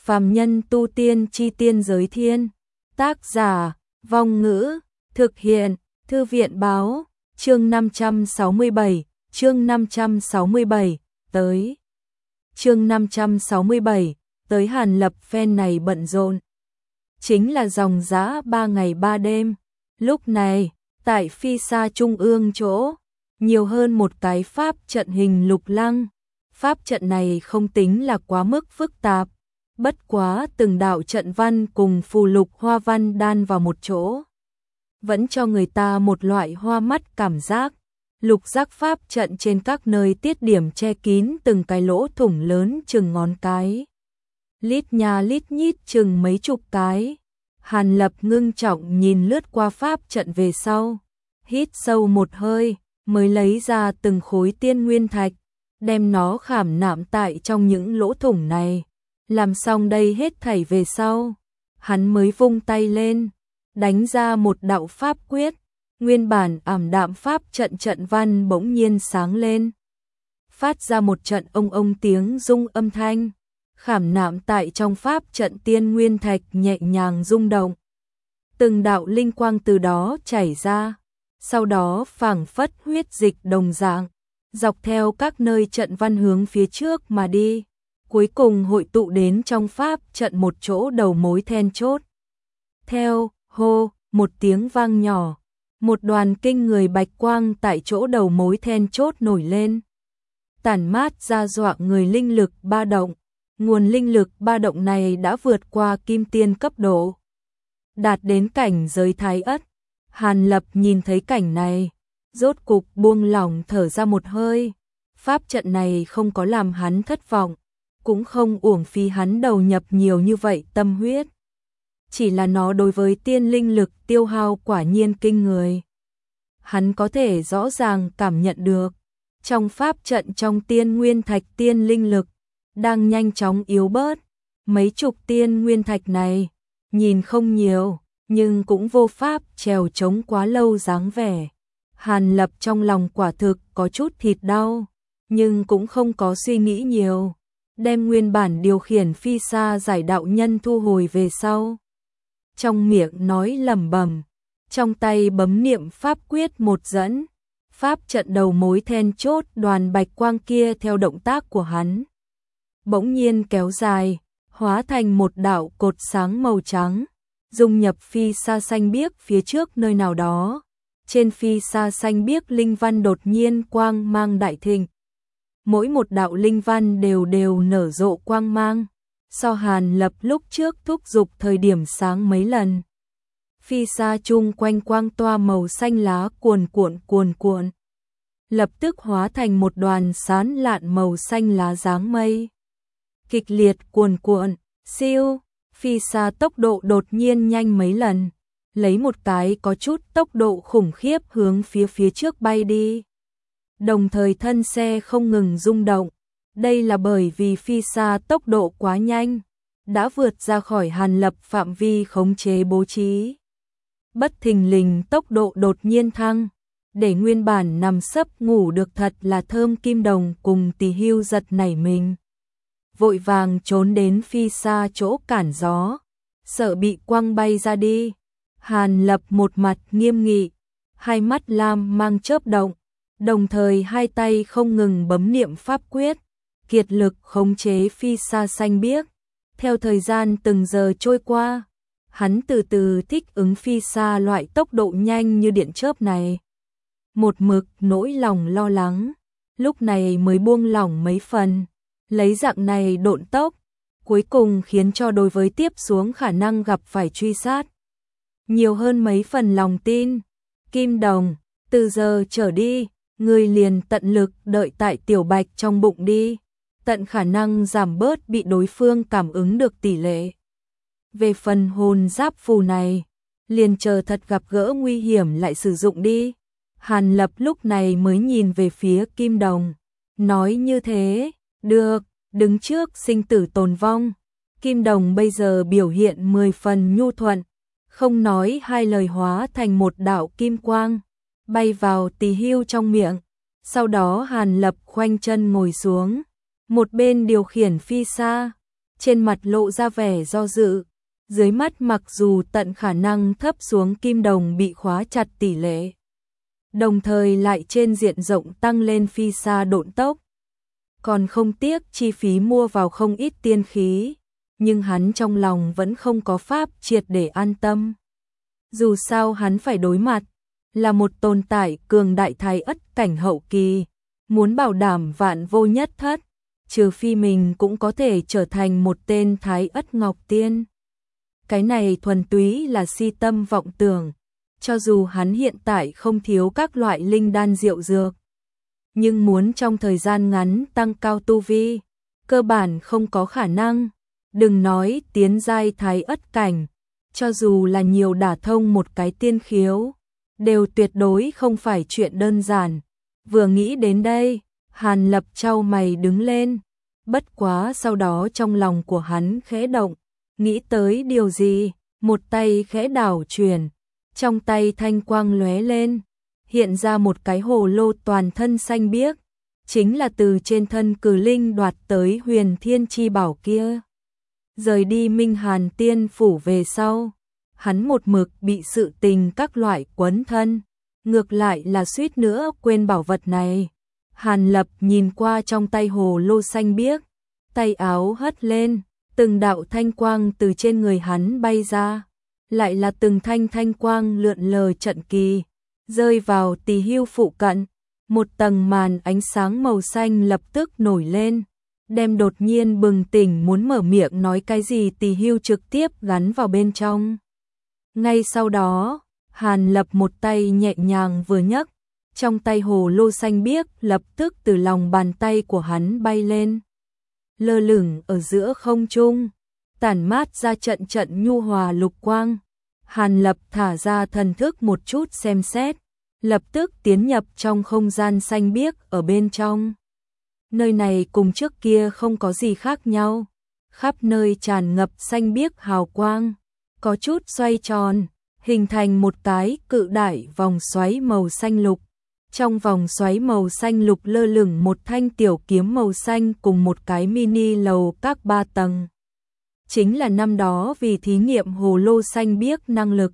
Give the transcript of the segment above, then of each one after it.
Phàm nhân tu tiên chi tiên giới thiên. Tác giả, Vong Ngữ, thực hiện, Thư viện báo, chương 567, tới. Chương 567, tới Hàn Lập phen này bận rộn. Chính là dòng dã 3 ngày 3 đêm. Lúc này, tại Phi Sa Trung ương chỗ, nhiều hơn một cái pháp trận hình lục lăng. Pháp trận này không tính là quá mức phức tạp, bất quá từng đạo trận văn cùng phù lục hoa văn đan vào một chỗ, vẫn cho người ta một loại hoa mắt cảm giác. Lục giác pháp trận trên các nơi tiết điểm che kín từng cái lỗ thủng lớn chừng ngón cái, lít nha lít nhít chừng mấy chục cái. Hàn Lập ngưng trọng nhìn lướt qua pháp trận về sau, hít sâu một hơi, mới lấy ra từng khối tiên nguyên thạch, đem nó khảm nạm tại trong những lỗ thủng này. Làm xong đây hết thảy về sau, hắn mới vung tay lên, đánh ra một đạo pháp quyết. Nguyên bản ảm đạm pháp trận trận văn bỗng nhiên sáng lên, phát ra một trận ông ông tiếng rung âm thanh, khảm nạm tại trong pháp trận tiên nguyên thạch nhẹ nhàng rung động. Từng đạo linh quang từ đó chảy ra, sau đó phảng phất huyết dịch đồng dạng, dọc theo các nơi trận văn hướng phía trước mà đi, cuối cùng hội tụ đến trong pháp trận một chỗ đầu mối then chốt. Theo hô một tiếng vang nhỏ, một đoàn kinh người bạch quang tại chỗ đầu mối then chốt nổi lên, tản mát ra dọa người linh lực ba động. Nguồn linh lực ba động này đã vượt qua kim tiên cấp độ, đạt đến cảnh giới thái ất. Hàn Lập nhìn thấy cảnh này, rốt cục buông lỏng thở ra một hơi. Pháp trận này không có làm hắn thất vọng, cũng không uổng phí hắn đầu nhập nhiều như vậy tâm huyết. Chỉ là nó đối với tiên linh lực tiêu hao quả nhiên kinh người. Hắn có thể rõ ràng cảm nhận được, trong pháp trận trong tiên nguyên thạch tiên linh lực đang nhanh chóng yếu bớt. Mấy chục tiên nguyên thạch này, nhìn không nhiều, nhưng cũng vô pháp trèo chống quá lâu dáng vẻ. Hàn Lập trong lòng quả thực có chút thịt đau, nhưng cũng không có suy nghĩ nhiều, đem nguyên bản điều khiển Phi Sa giải đạo nhân thu hồi về sau. Trong miệng nói lẩm bẩm, trong tay bấm niệm pháp quyết một dẫn, pháp trận đầu mối then chốt đoàn bạch quang kia theo động tác của hắn bỗng nhiên kéo dài, hóa thành một đạo cột sáng màu trắng, dung nhập Phi Sa xanh biếc phía trước nơi nào đó. Trên Phi Sa xanh biếc linh văn đột nhiên quang mang đại thịnh, mỗi một đạo linh văn đều đều nở rộ quang mang, so Hàn Lập lúc trước thúc dục thời điểm sáng mấy lần. Phi Sa chung quanh quang toa màu xanh lá cuồn cuộn, lập tức hóa thành một đoàn sán lạn màu xanh lá dáng mây, kịch liệt cuồn cuộn. Siêu, Phi Sa tốc độ đột nhiên nhanh mấy lần, lấy một cái có chút tốc độ khủng khiếp hướng phía trước bay đi. Đồng thời thân xe không ngừng rung động, đây là bởi vì Phi Sa tốc độ quá nhanh, đã vượt ra khỏi Hàn Lập phạm vi khống chế bố trí. Bất thình lình tốc độ đột nhiên thăng, để nguyên bản nằm sấp ngủ được thật là Thơm Kim Đồng cùng Tỳ Hưu giật nảy mình, vội vàng trốn đến Phi Sa chỗ cản gió, sợ bị quăng bay ra đi. Hàn Lập một mặt nghiêm nghị, hai mắt lam mang chớp động, đồng thời hai tay không ngừng bấm niệm pháp quyết, kiệt lực khống chế Phi Sa xanh biếc. Theo thời gian từng giờ trôi qua, hắn từ từ thích ứng Phi Sa loại tốc độ nhanh như điện chớp này. Một mực nỗi lòng lo lắng, lúc này mới buông lỏng mấy phần. Lấy dạng này độn tốc, cuối cùng khiến cho đối với tiếp xuống khả năng gặp phải truy sát nhiều hơn mấy phần lòng tin. Kim Đồng, từ giờ trở đi, ngươi liền tận lực đợi tại tiểu bạch trong bụng đi, tận khả năng giảm bớt bị đối phương cảm ứng được tỷ lệ. Về phần hồn giáp phù này, liền chờ thật gặp gỡ nguy hiểm lại sử dụng đi. Hàn Lập lúc này mới nhìn về phía Kim Đồng, nói như thế. Được, đứng trước sinh tử tồn vong, Kim Đồng bây giờ biểu hiện 10 phần nhu thuận, không nói hai lời hóa thành một đạo kim quang, bay vào Tỳ Hưu trong miệng. Sau đó Hàn Lập khoanh chân ngồi xuống, một bên điều khiển Phi Sa, trên mặt lộ ra vẻ do dự. Dưới mắt mặc dù tận khả năng thấp xuống kim đồng bị khóa chặt tỷ lệ, đồng thời lại trên diện rộng tăng lên phi sa độn tốc. Còn không tiếc chi phí mua vào không ít tiên khí, nhưng hắn trong lòng vẫn không có pháp triệt để an tâm. Dù sao hắn phải đối mặt là một tồn tại cường đại thái ất cảnh hậu kỳ, muốn bảo đảm vạn vô nhất thất, trừ phi mình cũng có thể trở thành một tên thái ất ngọc tiên. Cái này thuần túy là si tâm vọng tưởng, cho dù hắn hiện tại không thiếu các loại linh đan diệu dược, nhưng muốn trong thời gian ngắn tăng cao tu vi, cơ bản không có khả năng. Đừng nói tiến giai thái ất cảnh, cho dù là nhiều đả thông một cái tiên khiếu, đều tuyệt đối không phải chuyện đơn giản. Vừa nghĩ đến đây, Hàn Lập chau mày đứng lên, bất quá sau đó trong lòng của hắn khẽ động, nghĩ tới điều gì, một tay khẽ đảo chuyển, trong tay thanh quang lóe lên, hiện ra một cái hồ lô toàn thân xanh biếc, chính là từ trên thân Cử Linh đoạt tới Huyền Thiên chi bảo kia. Rời đi Minh Hàn Tiên phủ về sau, hắn một mực bị sự tình các loại quấn thân, ngược lại là suýt nữa quên bảo vật này. Hàn Lập nhìn qua trong tay hồ lô xanh biếc, tay áo hất lên, từng đạo thanh quang từ trên người hắn bay ra, lại là từng thanh quang lượn lờ trận kỳ, rơi vào Tỳ Hưu phụ cận, một tầng màn ánh sáng màu xanh lập tức nổi lên, đem đột nhiên bừng tỉnh muốn mở miệng nói cái gì Tỳ Hưu trực tiếp gắn vào bên trong. Ngay sau đó, Hàn Lập một tay nhẹ nhàng vừa nhấc, trong tay hồ lô xanh biếc lập tức từ lòng bàn tay của hắn bay lên, lơ lửng ở giữa không trung, tản mát ra trận trận nhu hòa lục quang. Hàn Lập thả ra thần thức một chút xem xét, lập tức tiến nhập trong không gian xanh biếc ở bên trong. Nơi này cùng trước kia không có gì khác nhau, khắp nơi tràn ngập xanh biếc hào quang, có chút xoay tròn, hình thành một cái cự đại vòng xoáy màu xanh lục. Trong vòng xoáy màu xanh lục lơ lửng một thanh tiểu kiếm màu xanh cùng một cái mini lầu các 3 tầng. Chính là năm đó vì thí nghiệm hồ lô xanh biếc năng lực,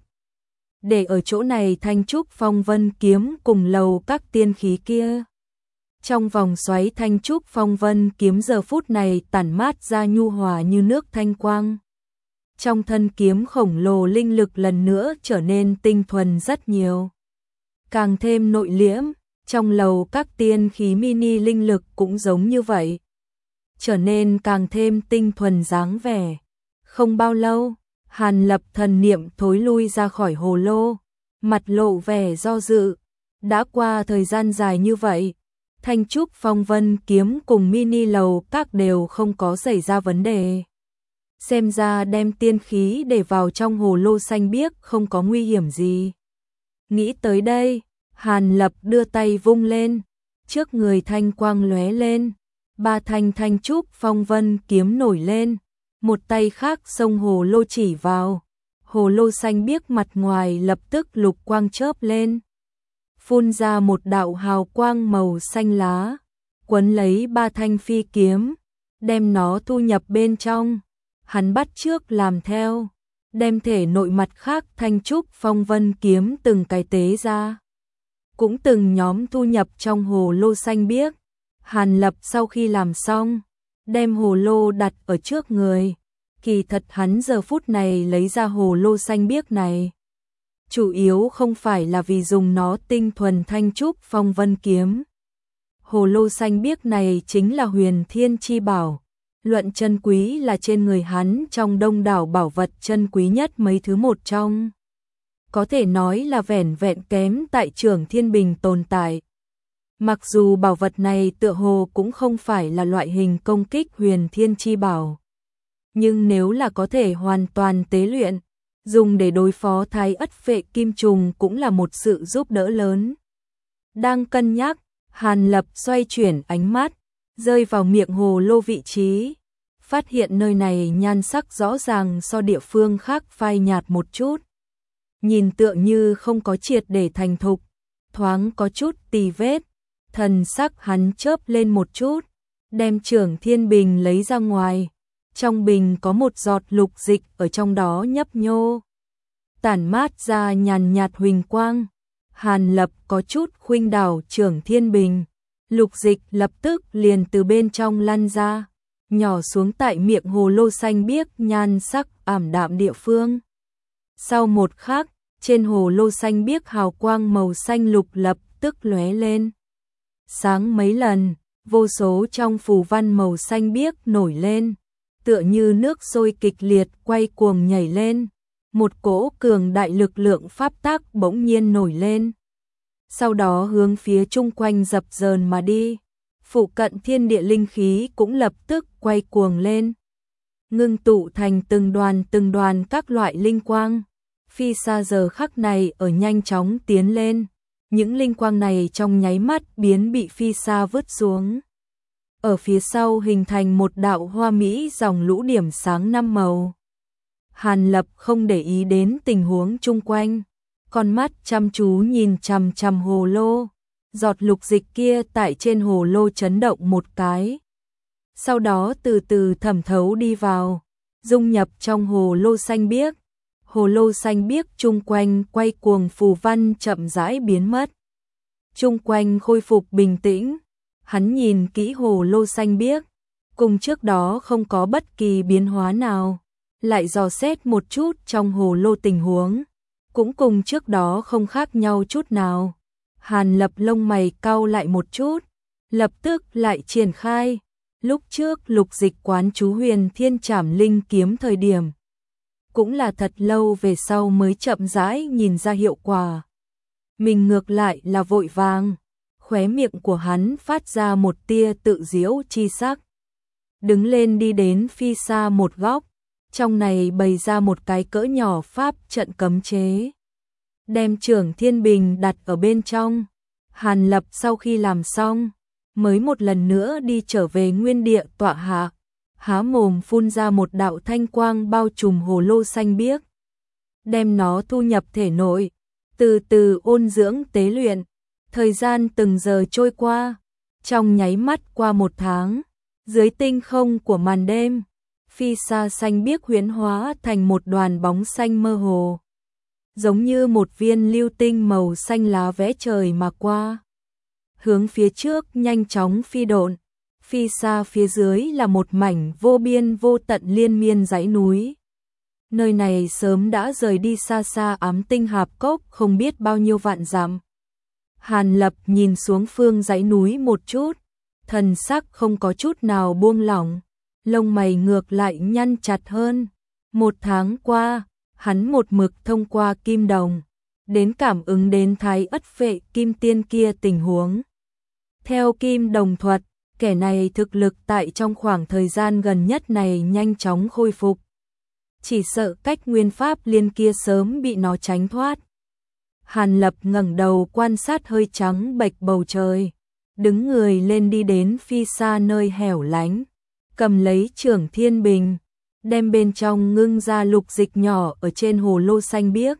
để ở chỗ này thanh trúc phong vân kiếm cùng lầu các tiên khí kia. Trong vòng xoáy thanh trúc phong vân kiếm giờ phút này tản mát ra nhu hòa như nước thanh quang. Trong thân kiếm khổng lồ linh lực lần nữa trở nên tinh thuần rất nhiều, càng thêm nội liễm. Trong lầu các tiên khí mini linh lực cũng giống như vậy, trở nên càng thêm tinh thuần dáng vẻ. Không bao lâu, Hàn Lập thần niệm thối lui ra khỏi hồ lô, mặt lộ vẻ do dự. Đã qua thời gian dài như vậy, thanh trúc phong vân kiếm cùng mini lầu các đều không có xảy ra vấn đề. Xem ra đem tiên khí để vào trong hồ lô xanh biếc không có nguy hiểm gì. Nghĩ tới đây, Hàn Lập đưa tay vung lên, trước người thanh quang lóe lên, 3 thanh trúc phong vân kiếm nổi lên, một tay khác xông hồ lô chỉ vào, hồ lô xanh biếc mặt ngoài lập tức lục quang chớp lên, phun ra một đạo hào quang màu xanh lá, quấn lấy 3 thanh phi kiếm, đem nó thu nhập bên trong. Hắn bắt chước làm theo, đem thể nội mặt khác thanh trúc phong vân kiếm từng cái tế ra, cũng từng nhóm thu nhập trong hồ lô xanh biếc. Hàn Lập sau khi làm xong, đem hồ lô đặt ở trước người. Kỳ thật hắn giờ phút này lấy ra hồ lô xanh biếc này, chủ yếu không phải là vì dùng nó tinh thuần thanh trúc phong vân kiếm. Hồ lô xanh biếc này chính là Huyền Thiên chi bảo, luận chân quý là trên người hắn trong đông đảo bảo vật chân quý nhất mấy thứ một trong. Có thể nói là vẻn vẹn kém tại Trường Thiên Bình tồn tại. Mặc dù bảo vật này tựa hồ cũng không phải là loại hình công kích Huyền Thiên chi bảo, nhưng nếu là có thể hoàn toàn tế luyện, dùng để đối phó thái ất phệ kim trùng cũng là một sự giúp đỡ lớn. Đang cân nhắc, Hàn Lập xoay chuyển ánh mắt, rơi vào miệng hồ lô vị trí, phát hiện nơi này nhan sắc rõ ràng so địa phương khác phai nhạt một chút. Nhìn tựa như không có triệt để thành thục, thoáng có chút tì vết. Thần sắc hắn chớp lên một chút, đem Trường Thiên Bình lấy ra ngoài, trong bình có một giọt lục dịch ở trong đó nhấp nhô, tản mát ra nhàn nhạt huỳnh quang. Hàn Lập có chút khuynh đảo Trưởng Thiên Bình, lục dịch lập tức liền từ bên trong lăn ra, nhỏ xuống tại miệng hồ lô xanh biếc nhan sắc ảm đạm địa phương. Sau một khắc, trên hồ lô xanh biếc hào quang màu xanh lục lập tức lóe lên. Sáng mấy lần, vô số trong phù văn màu xanh biếc nổi lên, tựa như nước sôi kịch liệt quay cuồng nhảy lên. Một cỗ cường đại lực lượng pháp tắc bỗng nhiên nổi lên. Sau đó hướng phía chung quanh dập dờn mà đi. Phụ cận thiên địa linh khí cũng lập tức quay cuồng lên, ngưng tụ thành từng đoàn các loại linh quang. Phi Sa giờ khắc này ở nhanh chóng tiến lên, những linh quang này trong nháy mắt bị Phi Sa vứt xuống. Ở phía sau hình thành một đạo hoa mỹ dòng lũ điểm sáng 5 màu. Hàn Lập không để ý đến tình huống chung quanh, con mắt chăm chú nhìn chằm chằm hồ lô. Giọt lục dịch kia tại trên hồ lô chấn động một cái, sau đó từ từ thẩm thấu đi vào, dung nhập trong hồ lô xanh biếc. Hồ lô xanh biếc chung quanh quay cuồng phù văn chậm rãi biến mất. Chung quanh khôi phục bình tĩnh, hắn nhìn kỹ hồ lô xanh biếc, cùng trước đó không có bất kỳ biến hóa nào, lại dò xét một chút trong hồ lô tình huống, cũng cùng trước đó không khác nhau chút nào. Hàn Lập lông mày cau lại một chút, lập tức lại triển khai. Lúc trước lục dịch quán chú Huyền Thiên Trảm Linh kiếm thời điểm, cũng là thật lâu về sau mới chậm rãi nhìn ra hiệu quả. Mình ngược lại là vội vàng, khóe miệng của hắn phát ra một tia tự giễu chi sắc. Đứng lên đi đến Phi Sa một góc, trong này bày ra một cái cỡ nhỏ pháp trận cấm chế, đem Trưởng Thiên Bình đặt ở bên trong. Hàn Lập sau khi làm xong, mới một lần nữa đi trở về nguyên địa tọa hạ, há mồm phun ra một đạo thanh quang bao trùm hồ lô xanh biếc, đem nó thu nhập thể nội, từ từ ôn dưỡng tế luyện. Thời gian từng giờ trôi qua, trong nháy mắt qua 1 tháng, dưới tinh không của màn đêm, Phi Sa xanh biếc huyễn hóa thành một đoàn bóng xanh mơ hồ, giống như một viên lưu tinh màu xanh lá vẽ trời mà qua, hướng phía trước nhanh chóng phi độn. Phi Sa phía dưới là một mảnh vô biên vô tận liên miên dãy núi. Nơi này sớm đã rời đi xa xa Ám Tinh Hạp Cốc không biết bao nhiêu vạn dặm. Hàn Lập nhìn xuống phương dãy núi một chút, thần sắc không có chút nào buông lỏng, lông mày ngược lại nhăn chặt hơn. 1 tháng qua, hắn một mực thông qua kim đồng, đến cảm ứng đến Thái Ất Phệ Kim Tiên kia tình huống. Theo kim đồng thuật, kẻ này thực lực tại trong khoảng thời gian gần nhất này nhanh chóng khôi phục. Chỉ sợ cách nguyên pháp liên kia sớm bị nó tránh thoát. Hàn Lập ngẩng đầu quan sát hơi trắng bệch bầu trời, đứng người lên đi đến Phi Sa nơi hẻo lánh, cầm lấy Trưởng Thiên Bình, đem bên trong ngưng ra lục dịch nhỏ ở trên hồ lô xanh biếc.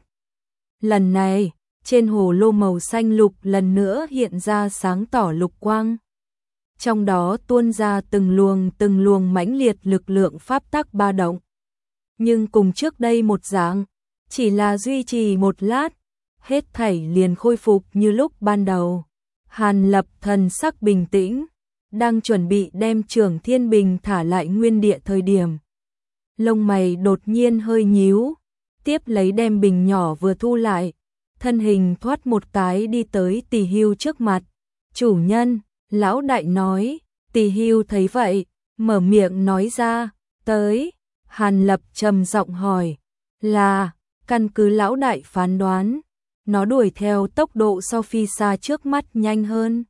Lần này, trên hồ lô màu xanh lục lần nữa hiện ra sáng tỏ lục quang. Trong đó tuôn ra từng luồng mãnh liệt lực lượng pháp tắc ba động. Nhưng cùng trước đây một dạng, chỉ là duy trì một lát, hết thảy liền khôi phục như lúc ban đầu. Hàn Lập thần sắc bình tĩnh, đang chuẩn bị đem Trưởng Thiên Bình thả lại nguyên địa thời điểm. Lông mày đột nhiên hơi nhíu, tiếp lấy đem bình nhỏ vừa thu lại, thân hình thoát một cái đi tới Tỳ Hưu trước mặt. Chủ nhân, lão đại nói. Tỳ Hưu thấy vậy, mở miệng nói ra, tới. Hàn Lập trầm giọng hỏi, là, căn cứ lão đại phán đoán, nó đuổi theo tốc độ so Phi Sa trước mắt nhanh hơn.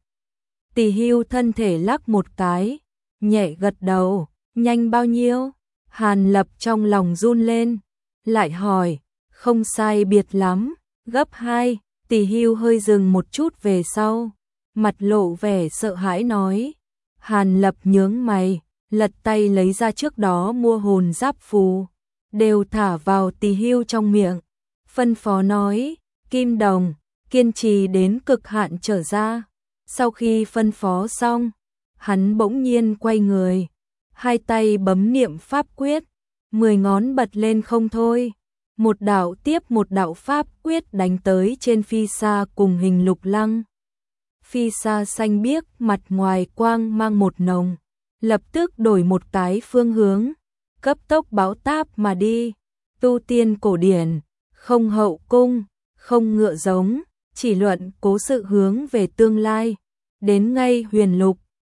Tỳ Hưu thân thể lắc một cái, nhẹ gật đầu, nhanh bao nhiêu? Hàn Lập trong lòng run lên, lại hỏi, không sai biệt lắm, gấp 2. Tỳ Hưu hơi dừng một chút về sau, mặt lộ vẻ sợ hãi nói. Hàn Lập nhướng mày, lật tay lấy ra trước đó mua hồn giáp phù, đều thả vào Tỳ Hưu trong miệng, phân phó nói, kim đồng, kiên trì đến cực hạn trở ra. Sau khi phân phó xong, hắn bỗng nhiên quay người, hai tay bấm niệm pháp quyết, 10 ngón bật lên không thôi. Một đạo tiếp một đạo pháp quyết đánh tới trên phi sa cùng Hình Lục Lăng. Phi sa xanh biếc, mặt ngoài quang mang một nồng, lập tức đổi một cái phương hướng, cấp tốc báo táp mà đi. Tu tiên cổ điển, không hậu cung, không ngựa giống, chỉ luận cố sự hướng về tương lai. Đến ngay Huyền Lục,